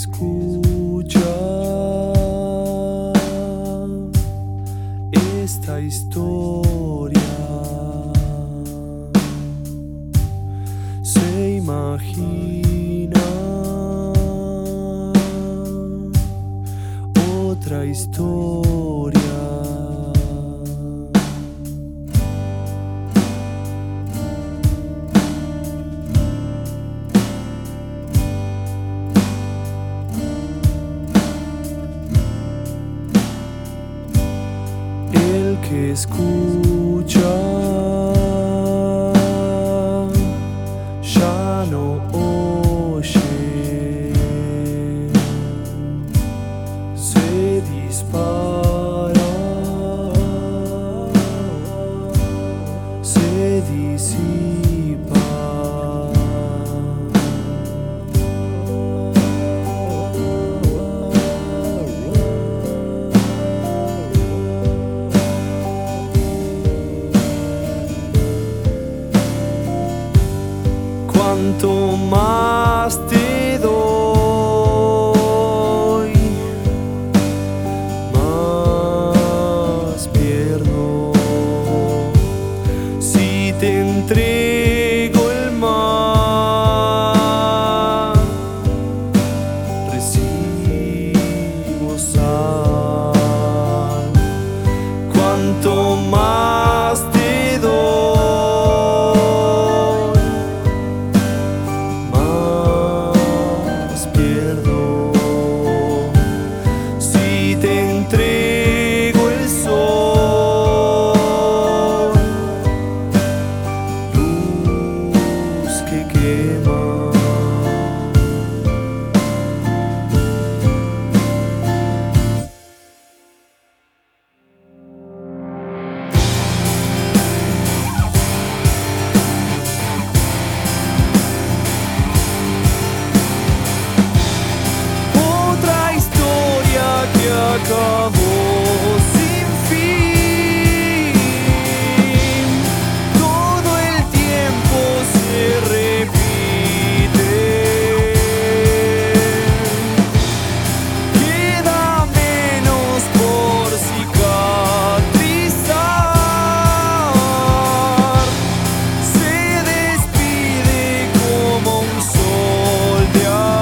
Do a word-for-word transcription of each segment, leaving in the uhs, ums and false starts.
escucha esta historia se imagina otra historia. El que escucha ya no oye, se dispara, se disipa. Cuanto más te doy, más pierdo. Si te entrego el mar, recibo sal. Cuanto más te doy, acabó sin fin. Todo el tiempo se repite. Queda menos por cicatrizar. Se despide como un sol de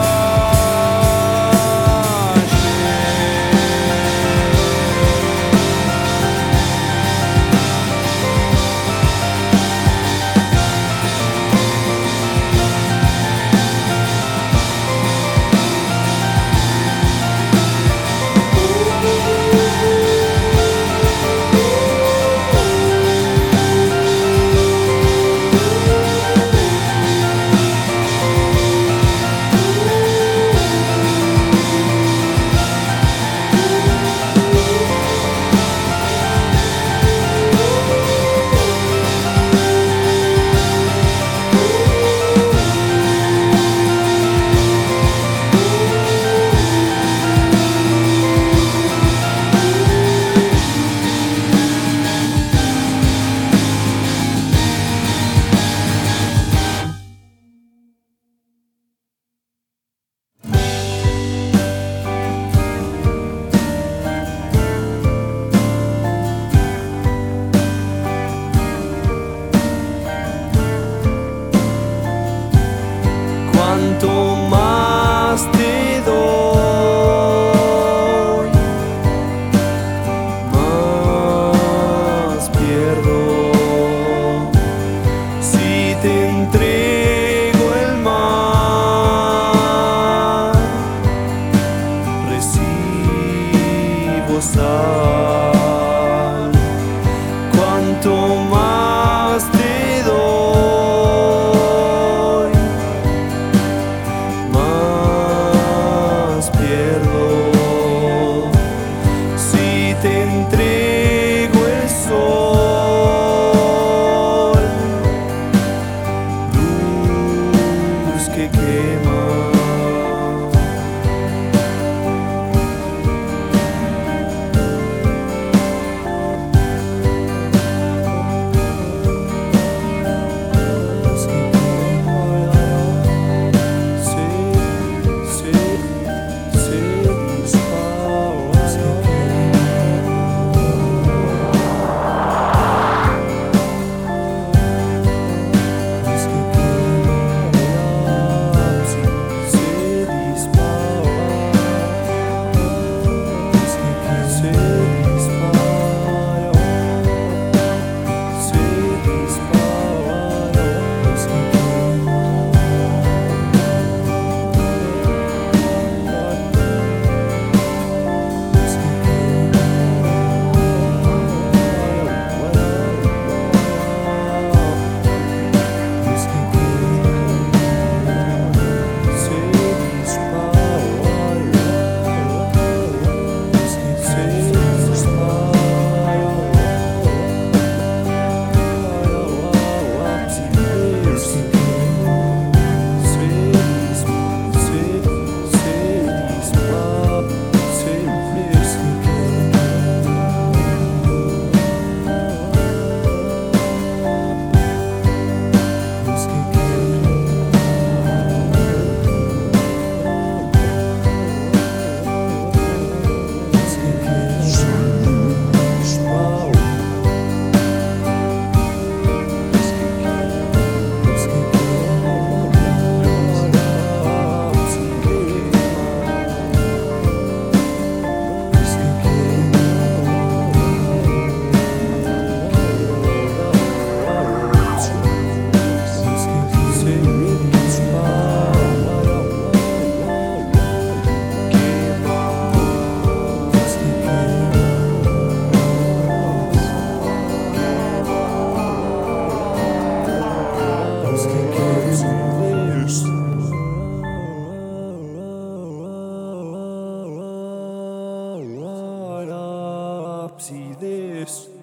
cuanto más te doy, más pierdo. Si te entrego el mar, recibo sal. Cuanto más te doy, más pierdo. Si te entrego el sol, luz que quema. es.